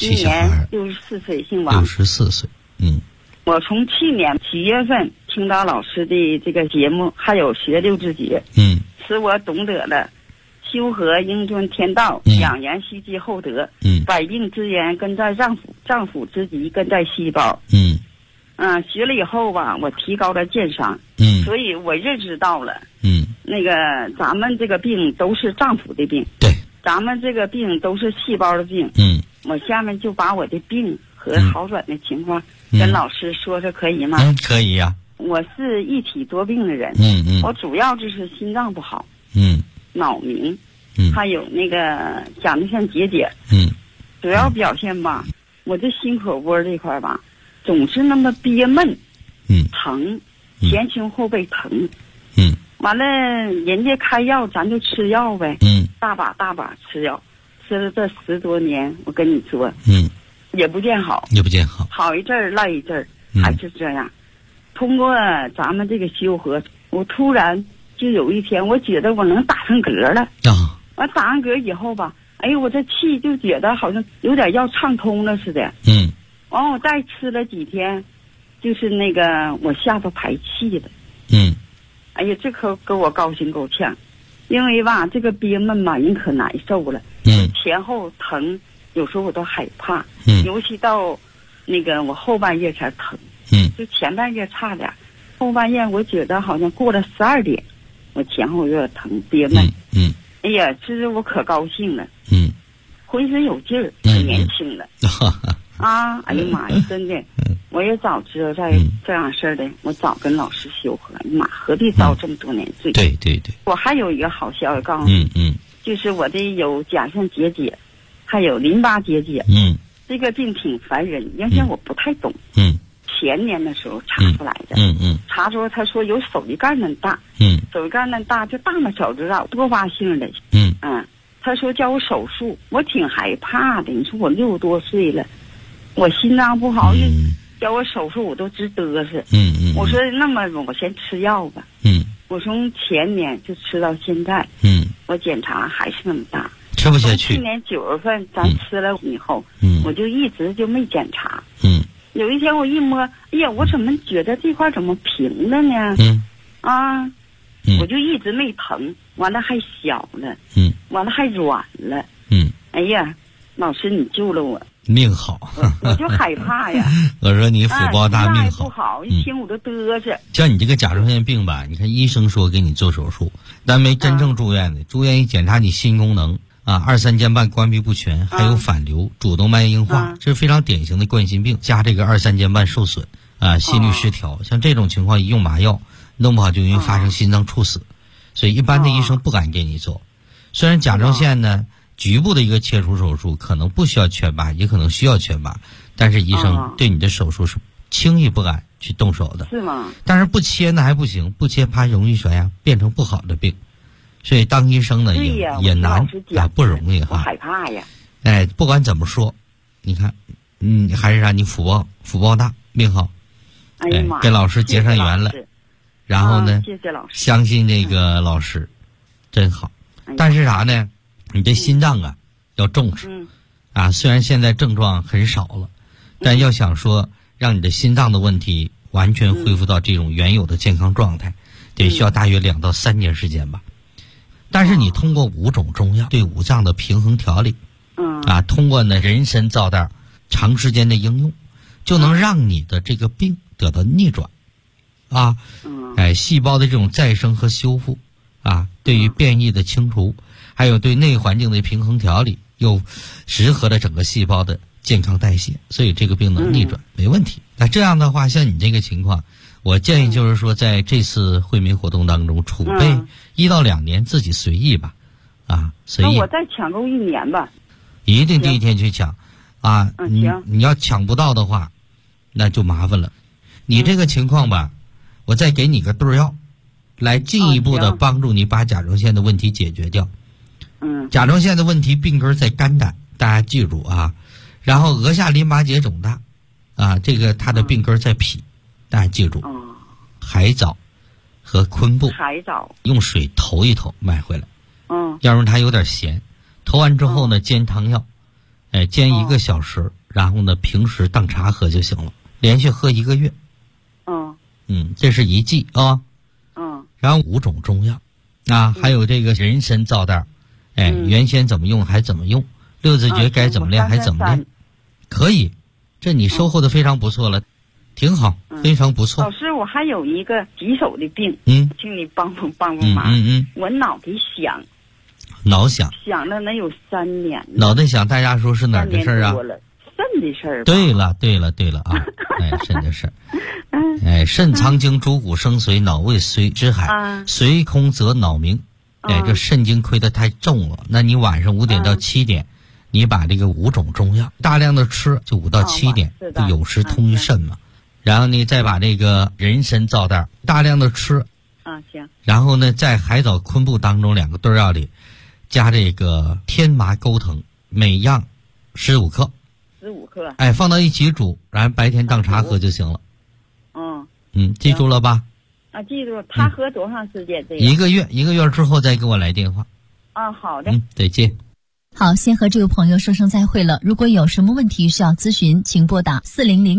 今年64岁，姓王。 64岁， 我从去年7月份听到老师的这个节目，还有学六字诀，使我懂得了修和应遵天道，养元蓄积厚德，百病之源根在脏腑，脏腑之疾根在细胞。学了以后吧，我提高了鉴赏，所以我认识到了，那个咱们这个病都是脏腑的病， 对， 咱们这个病都是细胞的病，我下面就把我的病和好转的情况跟老师说说，可以吗？ 可以呀。 我是一体多病的人，我主要就是心脏不好，脑鸣，还有那个甲状腺结节，主要表现吧，我这心口窝这块吧，总是那么憋闷，疼，前胸后背疼，完了人家开药咱就吃药呗，大把吃药，吃了这10多年，我跟你说，也不见好，好一阵儿赖一阵儿，还是这样。通过咱们这个修和，我突然就有一天，我觉得我能打上嗝了。完打上嗝以后吧，哎呦，我这气就觉得好像有点要畅通了似的。完我再吃了几天，就是那个我下巴排气了。哎呀，这可给我高兴够呛，因为吧这个憋闷嘛，人可难受了。前后疼，有时候我都害怕。尤其到那个我后半夜才疼。就前半夜差点，后半夜我觉得好像过了12点，我前后有点疼憋闷。哎呀，这是我可高兴了。浑身有劲儿，可年轻了。哎呀妈呀，真的，我也早知道这样事儿的，我早跟老师修和。妈，何必遭这么多年罪？ 对。 我还有一个好消息告诉你，就是我的有甲状腺结节，还有淋巴结节。这个病挺烦人，原先我不太懂。前年的时候查出来的，查出他说有手指盖那么大，手指盖那么大就大拇手指头多发性的，他说叫我手术，我挺害怕的。你说我60多岁了，我心脏不好，叫我手术我都直嘚瑟。我说那么我先吃药吧。我从前年就吃到现在，我检查还是那么大， 吃不下去。 去年9月份咱吃了以后，我就一直就没检查。有一天我一摸，哎呀，我怎么觉得这块怎么平了呢？我就一直没疼，完了还小了，完了还软了。哎呀，老师你救了我， 命好。 我就害怕呀。 我说你福报大，命好。 不好，一听我都嘚瑟。 像你这个甲状腺病吧，你看医生说给你做手术，但没真正住院的，住院一检查你心功能。2、3间瓣关闭不全，还有反流、主动脉硬化，这是非常典型的冠心病，加这个2、3间瓣受损心律失调，像这种情况一用麻药，弄不好就容易发生心脏猝死，所以一般的医生不敢给你做。虽然甲状腺呢局部的一个切除手术可能不需要全麻，也可能需要全麻，但是医生对你的手术是轻易不敢去动手的。 是吗？ 但是不切呢还不行，不切怕容易变成不好的病。所以当医生呢也难不容易哈， 我害怕呀。 不管怎么说，你看，还是让你福报大，命好。 哎呀妈， 跟老师结上缘了，然后呢， 谢谢老师， 相信这个老师，真好。但是啥呢？你这心脏要重视。虽然现在症状很少了，但要想说让你的心脏的问题完全恢复到这种原有的健康状态，得需要大约2到3年时间吧。但是你通过5种中药对五脏的平衡调理，通过呢人参皂苷长时间的应用，就能让你的这个病得到逆转，细胞的这种再生和修复，对于变异的清除，还有对内环境的平衡调理，又适合了整个细胞的健康代谢，所以这个病能逆转，没问题。那这样的话，像你这个情况，我建议就是说，在这次惠民活动当中储备1到2年，自己随意吧，随意。 那我再抢够1年吧。 一定第一天去抢，你要抢不到的话，那就麻烦了。你这个情况吧，我再给你个对药，来进一步的帮助你把甲状腺的问题解决掉。甲状腺的问题病根在肝胆，大家记住啊。然后额下淋巴结肿大，这个它的病根在脾，大家记住。海藻和昆布， 海藻用水投一投买回来。要不然它有点咸，投完之后呢煎汤药， 煎1个小时，然后呢平时当茶喝就行了，连续喝1个月。这是1剂啊。然后5种中药啊，还有这个人参皂袋，原先怎么用还怎么用，6字诀该怎么练还怎么练，可以，这你收获的非常不错了，挺好，非常不错。 老师，我还有一个棘手的病，请你帮帮忙。我脑袋响，响了能有3年了。 脑袋响，大家说是哪儿的事儿啊？ 肾的事儿。 对了啊，肾的事儿。肾藏精，主骨生髓，脑为髓之海，髓空则脑明。这肾经亏得太重了，那你晚上5点到7点，你把这个5种中药大量的吃，就5到7点，就有时通于肾嘛。然后你再把这个人参皂袋大量的吃， 行。 然后呢，在海藻昆布当中2个对药里加这个天麻钩藤，每样15克。 15克。 放到一起煮，然后白天当茶喝就行了。记住了吧？ 记住。他喝多长时间？这 1个月，1个月之后再给我来电话。 好的。 再见。 好，先和这位朋友说声再会了。如果有什么问题需要咨询，请拨打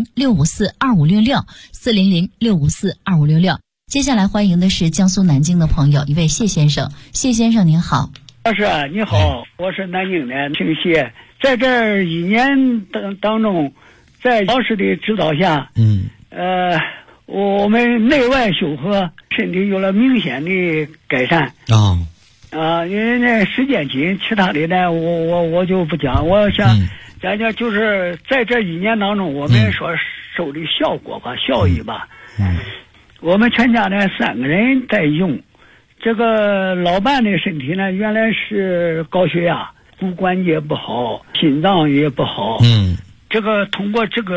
400-654-2566，400-654-2566。接下来欢迎的是江苏南京的朋友，一位谢先生。谢先生您好。 老师你好，我是南京的姓谢，在这1年当中，在老师的指导下，我们内外修合，身体有了明显的改善。因为那时间紧，其他的呢，我就不讲。我想讲讲，就是在这1年当中，我们所收的效果吧，效益吧。我们全家呢3个人在用。这个老伴的身体呢，原来是高血压，骨关节不好，心脏也不好。这个通过这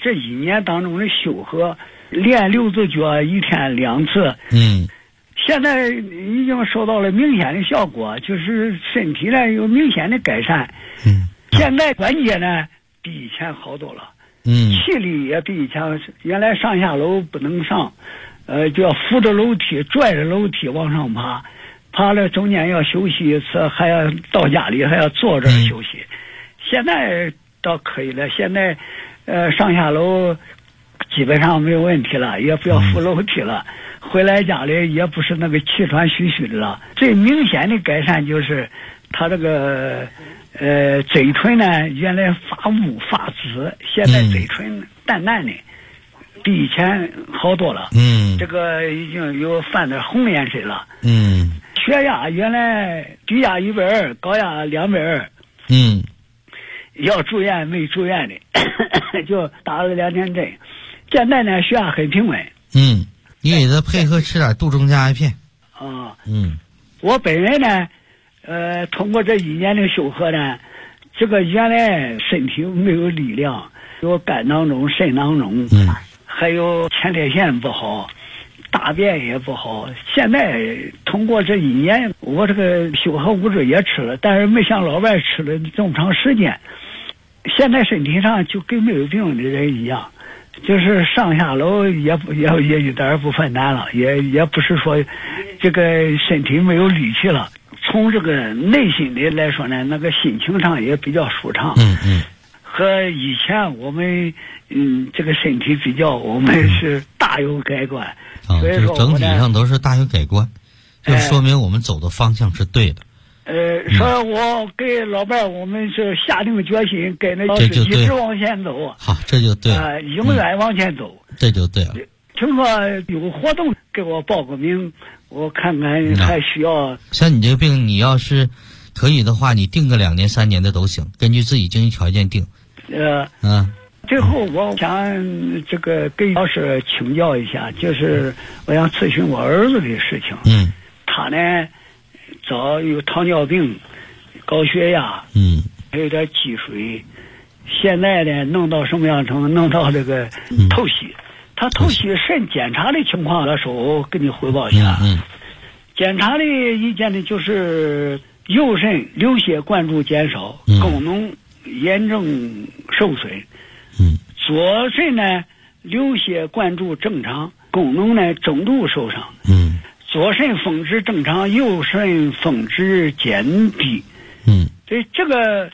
1年当中的修合，练6字诀1天2次。现在已经收到了明显的效果，就是身体呢有明显的改善。现在关节呢比以前好多了。气力也比以前，原来上下楼不能上，就要扶着楼梯，拽着楼梯往上爬，爬了中间要休息一次，还要到家里还要坐着休息。现在倒可以了，现在上下楼基本上没有问题了，也不要扶楼梯了。回来家里也不是那个气喘吁吁的了。最明显的改善就是他这个嘴唇呢，原来发乌发紫，现在嘴唇淡淡的，比以前好多了。这个已经有泛点红颜色了。血压原来低压120，高压220。要住院没住院的就打了2天针。现在呢血压很平稳。 你给他配合吃点杜仲佳片。 我本人呢通过这1年的修合呢，这个原来身体没有力量，有肝囊肿、肾囊肿，还有前列腺不好，大便也不好。现在通过这1年，我这个修合物质也吃了，但是没像老外吃了这么长时间。现在身体上就跟没有病的人一样，就是上下楼也一点不困难了，也不是说这个身体没有力气了。从这个内心的来说呢，那个心情上也比较舒畅。和以前我们这个身体比较，我们是大有改观。所以说整体上都是大有改观，就说明我们走的方向是对的。 所以我给老伴儿，我们是下定决心，跟着老师一直往前走。 好，这就对了。 永远往前走， 这就对了。 听说有活动，给我报个名，我看看还需要。 像你这个病，你要是可以的话，你定个2年3年的都行，根据自己经济条件定。 最后我想这个跟老师请教一下，就是我想咨询我儿子的事情。他呢早有糖尿病、高血压，还有点积水。现在呢弄到什么样程度？弄到这个透析。他透析肾检查的情况的时候，跟你汇报一下。检查的意见呢，就是右肾流血灌注减少，功能严重受损。左肾呢流血灌注正常，功能呢中度受伤。左肾峰值正常，右肾峰值减低。所以这个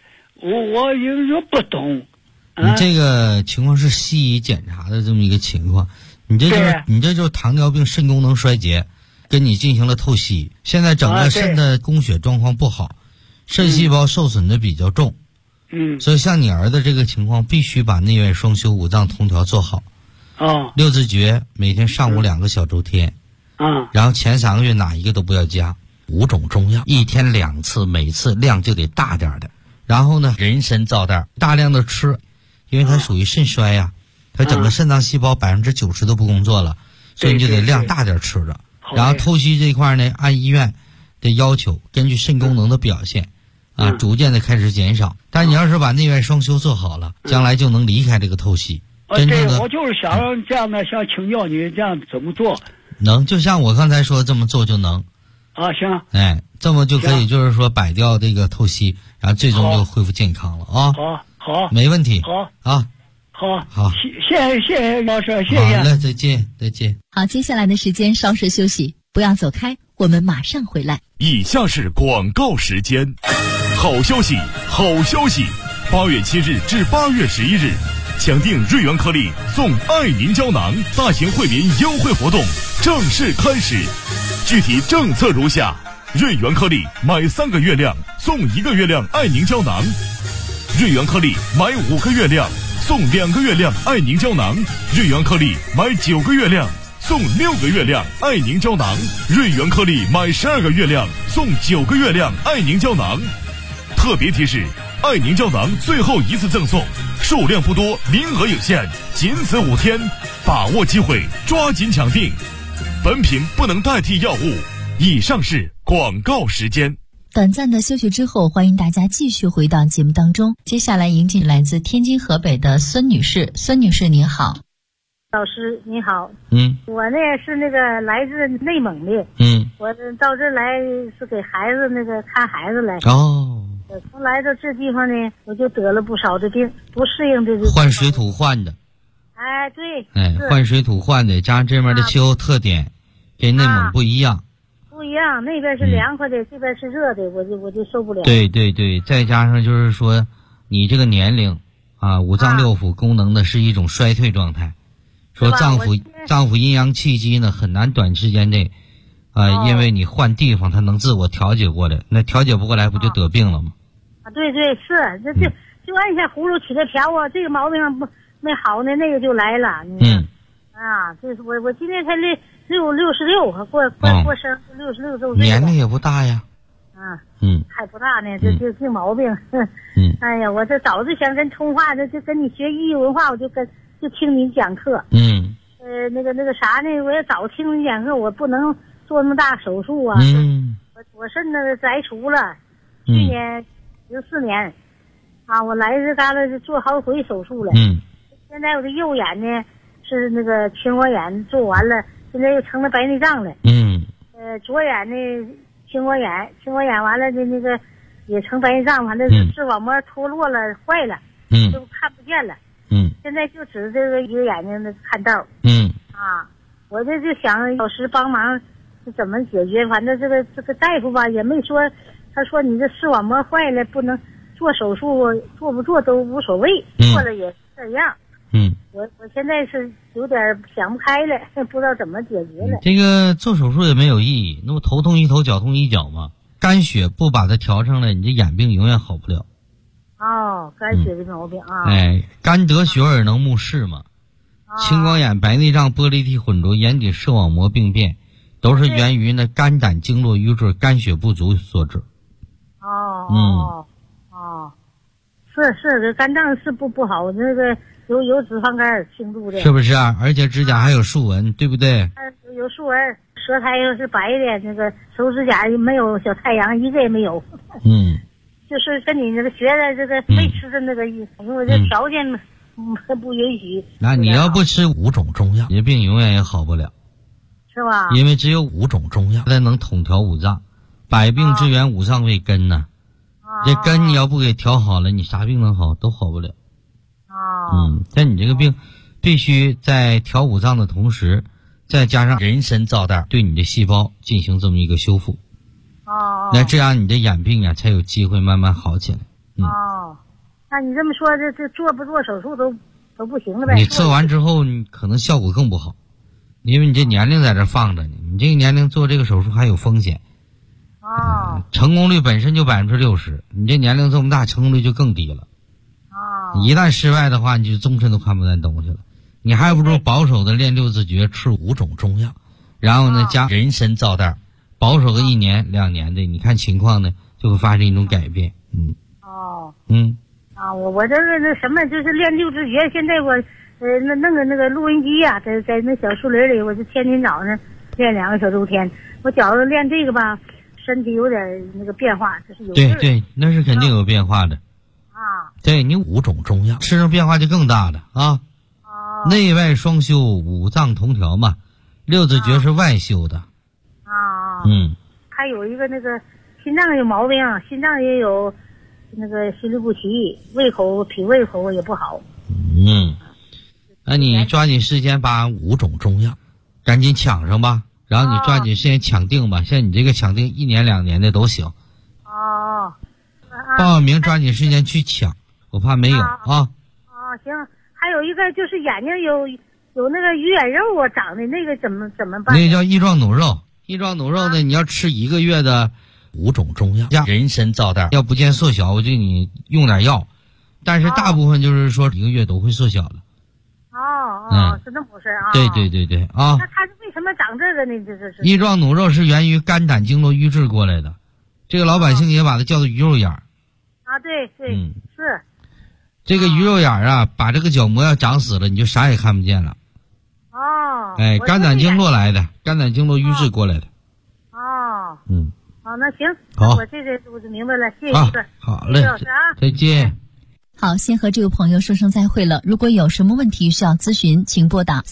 我有时候不懂。 你这个情况是西医检查的这么一个情况，你这就是糖尿病肾功能衰竭，跟你进行了透析，现在整个肾的供血状况不好，肾细胞受损的比较重。所以像你儿子这个情况，必须把内外双修、五脏通调做好。六字诀每天上午2个小周天。然后前3个月哪一个都不要加。5种中药，1天2次，每次量就得大点的。然后呢，人参皂袋大量的吃，因为它属于肾衰呀，它整个肾脏细胞90%都不工作了，所以你就得量大点吃的。然后透析这一块呢，按医院的要求，根据肾功能的表现逐渐的开始减少。但你要是把内外双修做好了，将来就能离开这个透析。真正的我就是想这样的，想请教你这样怎么做。 能，就像我刚才说这么做就能。 行。 这么就可以，就是说摆掉这个透析，然后最终就恢复健康了啊。 好， 没问题。 好，谢谢老师，谢谢。 好嘞，再见。 好，接下来的时间稍事休息，不要走开，我们马上回来。 以下是广告时间。好消息，8月7日至8月11日，抢订瑞元颗粒送爱凝胶囊大型惠民优惠活动正式开始。具体政策如下：瑞元颗粒买3个月亮送1个月亮爱凝胶囊，瑞元颗粒买5个月亮送2个月亮爱凝胶囊，瑞元颗粒买9个月亮送6个月亮爱凝胶囊，瑞元颗粒买12个月亮送9个月亮爱凝胶囊。特别提示：爱凝胶囊最后一次赠送，数量不多，名额有限，仅此5天，把握机会，抓紧抢订。本品不能代替药物。以上是广告时间。 短暂的休息之后，欢迎大家继续回到节目当中。接下来迎进来自天津河北的孙女士。孙女士您好。 老师你好。我呢是来自内蒙的。我到这来是给孩子看孩子来。我从来到这地方呢，我就得了不少的病，不适应这个换水土换的。 对。 换水土换的，加上这边的气候特点跟内蒙不一样。 那边是凉快的，这边是热的，我就受不了。 对，再加上就是说，你这个年龄五脏六腑功能的是一种衰退状态，说脏腑阴阳气机呢很难短时间内因为你换地方它能自我调节过来，那调节不过来不就得病了吗？ 对，是就按下葫芦起个瓢啊，这个毛病没好呢，那个就来了。这是我今年才66，过生66周岁， 年龄也不大呀。 还不大呢，这病毛病。哎呀，我这早就想跟通话，就跟你学医文化，我就听你讲课。那个啥呢，我也早听你讲课，我不能做那么大手术啊。我肾摘除了，去年14年我来这旮旯做好几回手术了。现在我的右眼呢是青光眼做完了，现在又成了白内障了。左眼呢青光眼完了也成白内障，完了视网膜脱落了，坏了，就看不见了。现在就指这个一个眼睛看道。我就想老师帮忙怎么解决，反正这个大夫吧也没说，他说你这视网膜坏了不能做手术，做不做都无所谓，做了也是这样。我现在是有点想不开了，不知道怎么解决了。 这个做手术也没有意义，那么头痛一头，脚痛一脚嘛。肝血不把它调上来，你这眼病永远好不了。 肝血的毛病肝得血而能目视嘛。青光眼、白内障、玻璃体混浊、眼底视网膜病变，都是源于肝胆经络瘀滞、肝血不足所致。 是这肝脏是不好，有脂肪肝轻度的， 是不是啊？而且指甲还有竖纹，对不对？ 有竖纹，舌苔又是白的，手指甲没有小太阳，一个也没有。就是跟你学的没吃的我这条件不允许。 那你要不吃5种中药，你的病永远也好不了， 是吧？ 因为只有5种中药才能统调五脏，百病之源五脏为根呢。这根你要不给调好了，你啥病能好？都好不了。但你这个病必须在调五脏的同时，再加上人参皂袋对你的细胞进行这么一个修复。那这样你的眼病才有机会慢慢好起来。 那你这么说，这做不做手术都不行了呗？ 你做完之后，你可能效果更不好，因为你这年龄在这放着呢，你这个年龄做这个手术还有风险。成功率本身就60%，你这年龄这么大，成功率就更低了。一旦失败的话，你就终身都看不见东西了。你还不如保守的练6字诀，吃5种中药，然后呢加人参皂袋，保守个1年2年的，你看情况呢就会发生一种改变。 我这个那什么，就是练6字诀。现在我那个录音机呀，在那小树林里，我就天天早上练2个小周天。我觉着练这个吧，身体有点那个变化，就是有对，那是肯定有变化的。对，你5种中药吃上变化就更大了啊。内外双修，5脏同调嘛。6字诀是外修的。 还有一个那个心脏有毛病，心脏也有那个心律不齐，脾胃口也不好。 那你抓紧时间把5种中药赶紧抢上吧，然后你抓紧时间抢定吧。像你这个抢定1年2年的都行。报名抓紧时间去抢，我怕没有啊。 行。还有一个就是眼睛有那个鱼眼肉长的那个怎么办？ 那个叫翼状弩肉。翼状弩肉呢，你要吃1个月的5种中药，加人参皂袋。要不见缩小，我就给你用点药，但是大部分就是说1个月都会缩小了。 是那么回事啊？ 对啊。 那他为什么长这个呢？这是翼状弩肉是源于肝胆经络瘀滞过来的，这个老百姓也把它叫做鱼肉眼儿。 对，是。 这个鱼肉眼儿啊，把这个角膜要长死了，你就啥也看不见了。肝胆经络来的，肝胆经络瘀滞过来的。 那行， 好， 我这个我就明白了，谢谢你。 好嘞， 老师啊， 再见。 好，先和这位朋友说声再会了。如果有什么问题需要咨询，请拨打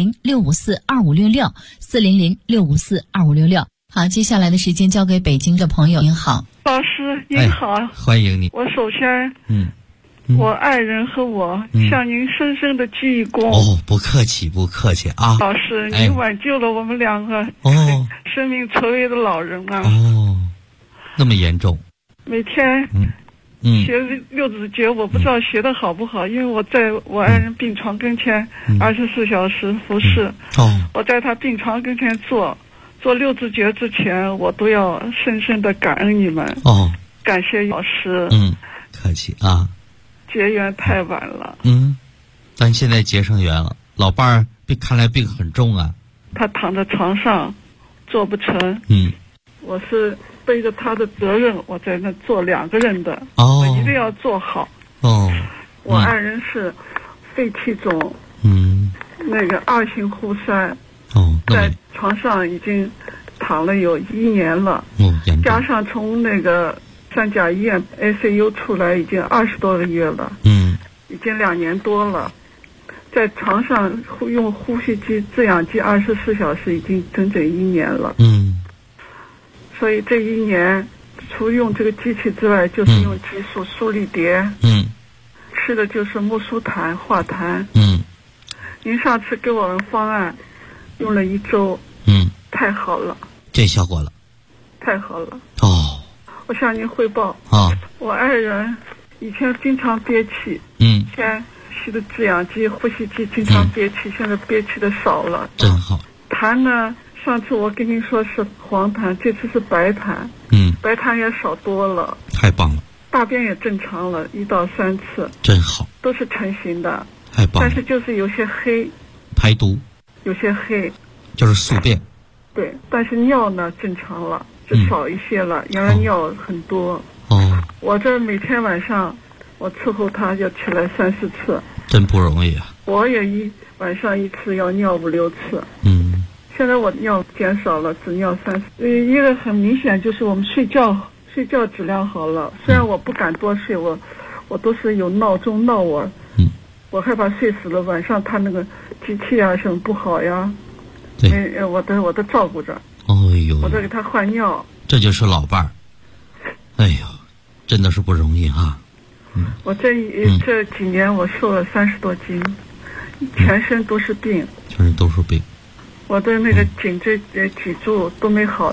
400-654-2566，400-654-2566。好，接下来的时间交给北京的朋友。您好， 老师您好， 欢迎你。 我首先我爱人和我向您深深的鞠一躬。 不客气啊。 老师，您挽救了我们2个生命垂危的老人啊。 那么严重。 每天学6字诀，我不知道学的好不好，因为我在我爱人病床跟前24小时服侍。我在他病床跟前做6字诀之前，我都要深深的感恩你们。感谢老师。 客气啊。 结缘太晚了。 咱现在结上缘了。老伴儿看来病很重啊。 他躺在床上做不成。我是背着他的责任，我在那做2个人的。我一定要做好。我爱人是肺气肿。那个2型忽塞。在床上已经躺了有1年了。加上从那个三甲医院 ICU 出来已经20多个月了。已经2年多了，在床上用呼吸机、制氧机24小时，已经整整1年了。所以这1年，除用这个机器之外，就是用激素、舒力蝶。吃的就是木苏檀、化痰。您上次给我们方案，用了1周。太好了。 这效果了。 太好了。我向您汇报。我爱人以前经常憋气。以前吸的制氧机、呼吸机经常憋气，现在憋气的少了。 真好。 痰呢，上次我跟您说是黄痰，这次是白痰。白痰也少多了。 太棒了。 大便也正常了，1到3次。 真好。 都是成型的。 太棒了。 但是就是有些黑。 排毒。 有些黑。 就是宿便。 对，但是尿呢正常了，就少一些了。原来尿很多。我这每天晚上我伺候他要起来3、4次。 真不容易啊。 我也晚上1次要尿5、6次。现在我尿减少了，只尿3次。一个很明显就是我们睡觉质量好了。虽然我不敢多睡，我都是有闹钟闹我。我害怕睡死了，晚上他那个机器啊什么不好呀。我都照顾着。我都给他换尿。 这就是老伴儿。哎呦，真的是不容易哈。 我这几年我瘦了30多斤，全身都是病。 全身都是病。 我的那个颈椎脊柱都没好的。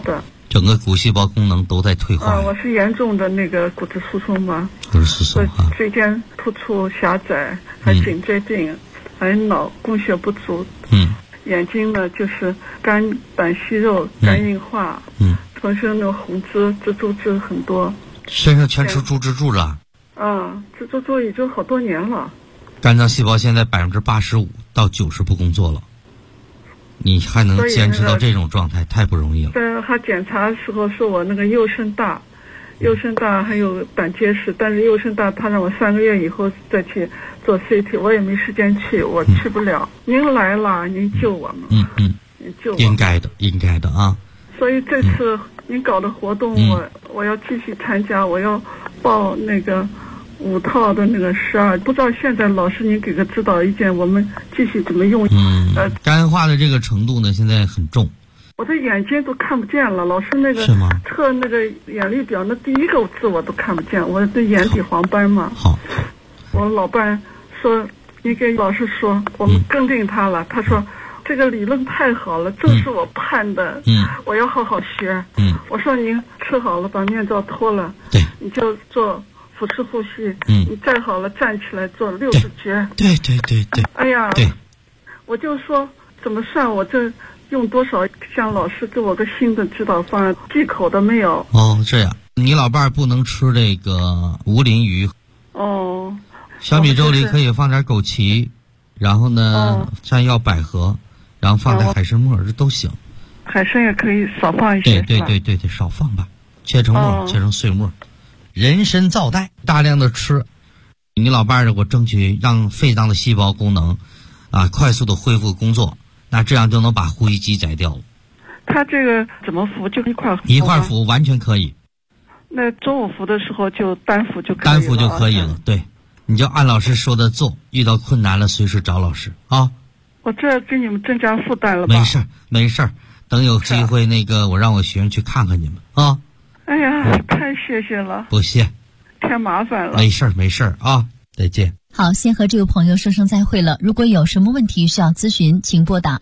整个骨细胞功能都在退化。 我是严重的那个骨质疏松嘛， 骨质疏松啊， 椎间突出狭窄，还颈椎病，还脑供血不足。眼睛呢就是肝板息肉，肝硬化。浑身的红脂、蜘蛛汁很多。 身上全吃猪蜘蛛了？ 蜘蛛蛛已经好多年了。 肝脏细胞现在85%到90%不工作了，你还能坚持到这种状态，太不容易了。 但他检查的时候说我那个右肾大还有胆结石，但是右肾大他让我3个月以后再去做 CT， 我也没时间去，我去不了。您来了，您救我们。您救我。应该的啊。 所以这次您搞的活动，我要继续参加，我要报那个5套的那个12，不知道现在老师您给个指导意见，我们继续怎么用？ 肝化的这个程度呢，现在很重。 我的眼睛都看不见了，老师那个测那个眼力表，那第一个字我都看不见，我的眼底黄斑嘛。 好， 我老伴说，你给老师说，我们跟定他了，他说。这个理论太好了，正是我盼的。我要好好学。我说您吃好了，把面罩脱了，你就做腹式呼吸。你再好了，站起来做60节。 对。 哎呀，我就说怎么算？我这用多少？向老师给我个新的指导方案，忌口的没有？ 这样，你老伴儿不能吃这个无鳞鱼。小米粥里可以放点枸杞，然后呢，山药、百合。然后放点海参末，这都行。 海参也可以少放一些。 对，少放吧，切成末，切成碎末。人参皂苷大量的吃，你老伴儿我争取让肺脏的细胞功能快速的恢复工作，那这样就能把呼吸机摘掉了。 他这个怎么服？就一块服完全可以。 那中午服的时候就单服就可以了。 单服就可以了，对，你就按老师说的做，遇到困难了随时找老师啊。 我这给你们增加负担了吧？ 没事儿，等有机会我让我学生去看看你们啊。 哎呀，太谢谢了。 不谢， 太麻烦了。 没事儿啊，再见。 好，先和这位朋友说声再会了。如果有什么问题需要咨询，请拨打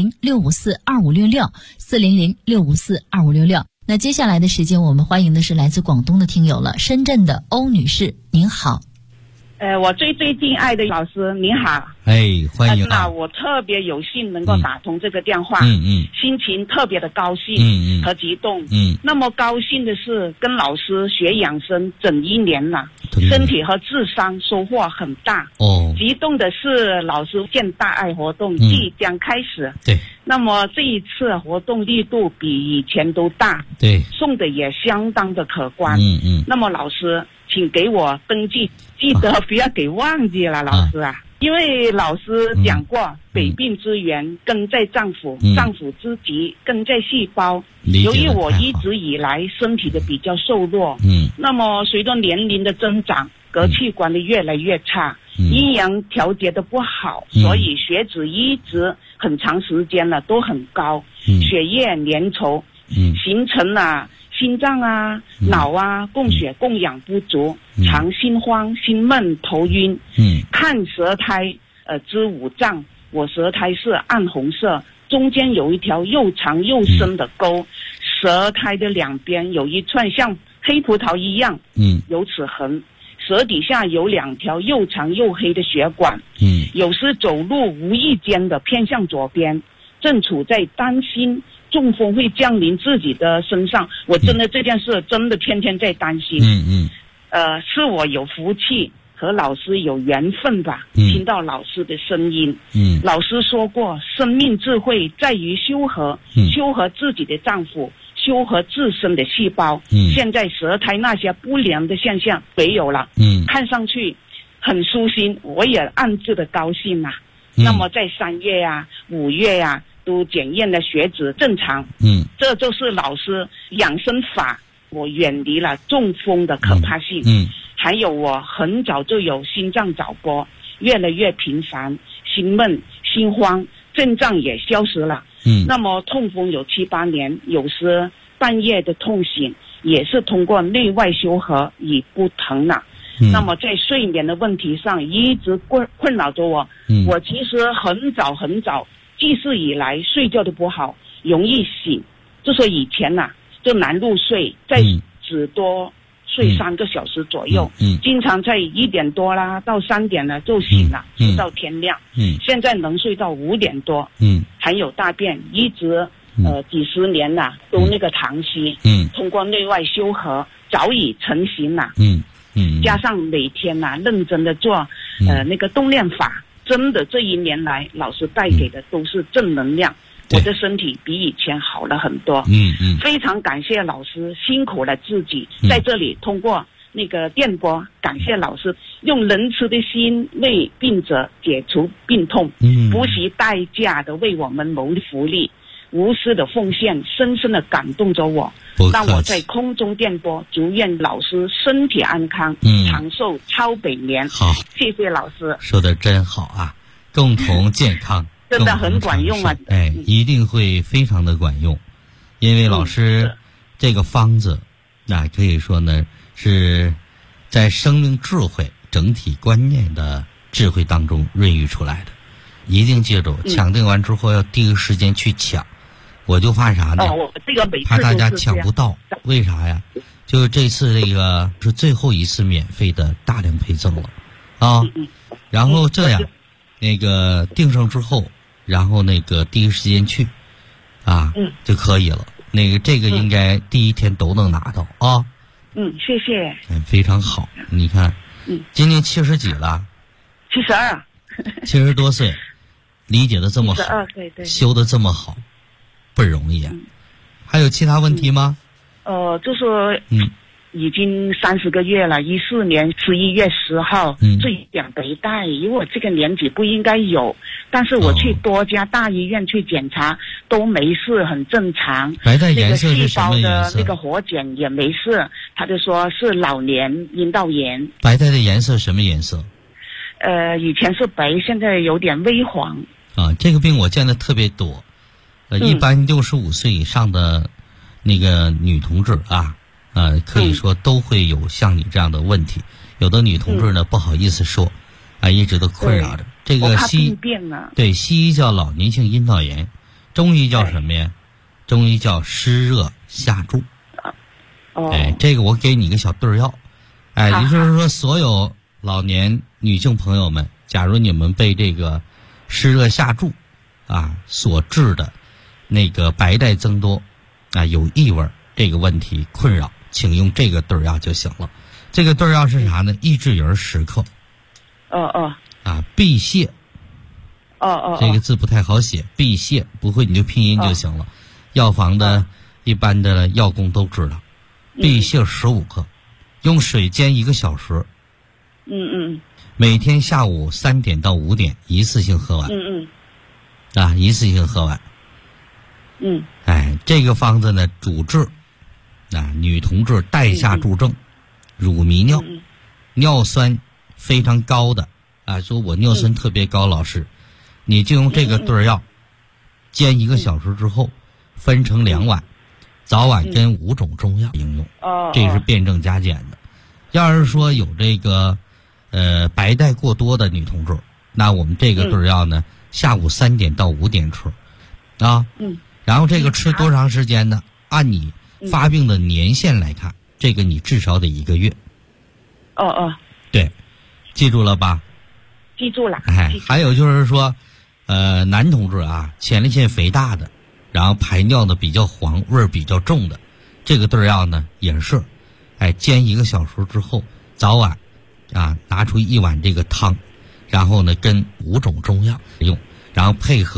400-654-2566 400-654-2566。那接下来的时间，我们欢迎的是来自广东的听友了，深圳的欧女士，您好。 我最敬爱的老师您好， 欢迎那我特别有幸能够打通这个电话，心情特别的高兴，和激动，那么高兴的是跟老师学养生整1年了，身体和智商收获很大，激动的是老师建大爱活动即将开始， 对， 那么这一次活动力度比以前都大， 对， 送的也相当的可观，那么老师请给我登记，记得不要给忘记了，老师啊，因为老师讲过，百病之源根在脏腑，脏腑之疾根在细胞。由于我一直以来身体的比较瘦弱，那么随着年龄的增长，各器官的越来越差，阴阳调节的不好，所以血脂一直很长时间了都很高，血液粘稠，形成了心脏脑供血供氧不足，常心慌、心闷、头晕。看舌苔之五脏，我舌苔是暗红色，中间有一条又长又深的沟，舌苔的两边有一串像黑葡萄一样有齿痕，舌底下有2条又长又黑的血管。有时走路无意间的偏向左边，正处在担心中风会降临自己的身上，我真的这件事真的天天在担心。是我有福气和老师有缘分吧，听到老师的声音。老师说过，生命智慧在于修和，修和自己的脏腑，修和自身的细胞。现在舌苔那些不良的现象没有了，看上去很舒心，我也暗自的高兴啊。那么在3月5月都检验了血脂正常，这就是老师养生法，我远离了中风的可怕性。还有我很早就有心脏早搏，越来越频繁，心闷、心慌，症状也消失了。那么痛风有7、8年，有时半夜的痛醒，也是通过内外修和已不疼了。那么在睡眠的问题上一直困扰着我。我其实很早记事以来睡觉都不好，容易醒，就说以前就难入睡，再只多睡3个小时左右，经常在1点多啦到3点了就醒了，直到天亮。现在能睡到5点多，还有大便，一直几十年了都那个溏稀，通过内外修和早已成型了，加上每天认真的做那个动练法，真的这1年来老师带给的都是正能量，我的身体比以前好了很多。非常感谢老师辛苦了自己，在这里通过那个电波感谢老师用仁慈的心为病者解除病痛，不惜代价的为我们谋福利，无私的奉献深深的感动着我，让我在空中电波祝愿老师身体安康，长寿超100年。 好， 谢谢老师， 说的真好啊，共同健康真的很管用啊， 一定会非常的管用，因为老师这个方子可以说呢是在生命智慧整体观念的智慧当中孕育出来的，一定记住抢定完之后要第一时间去抢。我就怕啥呢？怕大家抢不到。为啥呀？就这次这个是最后一次免费的大量配赠了啊。然后这样，那个订上之后，然后那个第一时间去啊，就可以了。那个这个应该第一天都能拿到啊。 谢谢。 非常好。你看，今年70几了 ？72。 70多岁，理解的这么好 ，72岁，对， 修的这么好。不容易啊，还有其他问题吗？ 就是已经30个月了，14年11月10号最讲白带，因为我这个年纪不应该有，但是我去多家大医院去检查都没事，很正常。 白带颜色是什么颜色？ 那个细胞的那个活检也没事，他就说是老年阴道炎。 白带的颜色什么颜色？ 以前是白，现在有点微黄。 啊，这个病我见的特别多。一般65岁以上的那个女同志可以说都会有像你这样的问题。有的女同志呢不好意思说，一直都困扰着。这个西医叫老年性阴道炎，中医叫什么呀？中医叫湿热下注。这个我给你个小对药。也就是说，所有老年女性朋友们，假如你们被这个湿热下注所致的那个白带增多有异味这个问题困扰，请用这个对药就行了。这个对药是啥呢？益智仁10克。碧瀉。这个字不太好写，碧瀉不会你就拼音就行了。药房的一般的药工都知道。碧瀉15克，用水煎1个小时。每天下午3点到5点一次性喝完。一次性喝完。这个方子呢，主治女同志带下注症、乳糜尿、尿酸非常高的说我尿酸特别高，老师，你就用这个对药煎1个小时之后，分成2碗，早晚跟5种中药应用。这是辩证加减的。要是说有这个白带过多的女同志，那我们这个对药呢，下午3点到5点吃然后这个吃多长时间呢？按你发病的年限来看，这个你至少得1个月。对，记住了吧？ 记住了。 还有就是说，男同志前列腺肥大的，然后排尿的比较黄，味儿比较重的，这个对药呢也是，煎1个小时之后，早晚拿出1碗这个汤，然后呢跟5种中药用，然后配合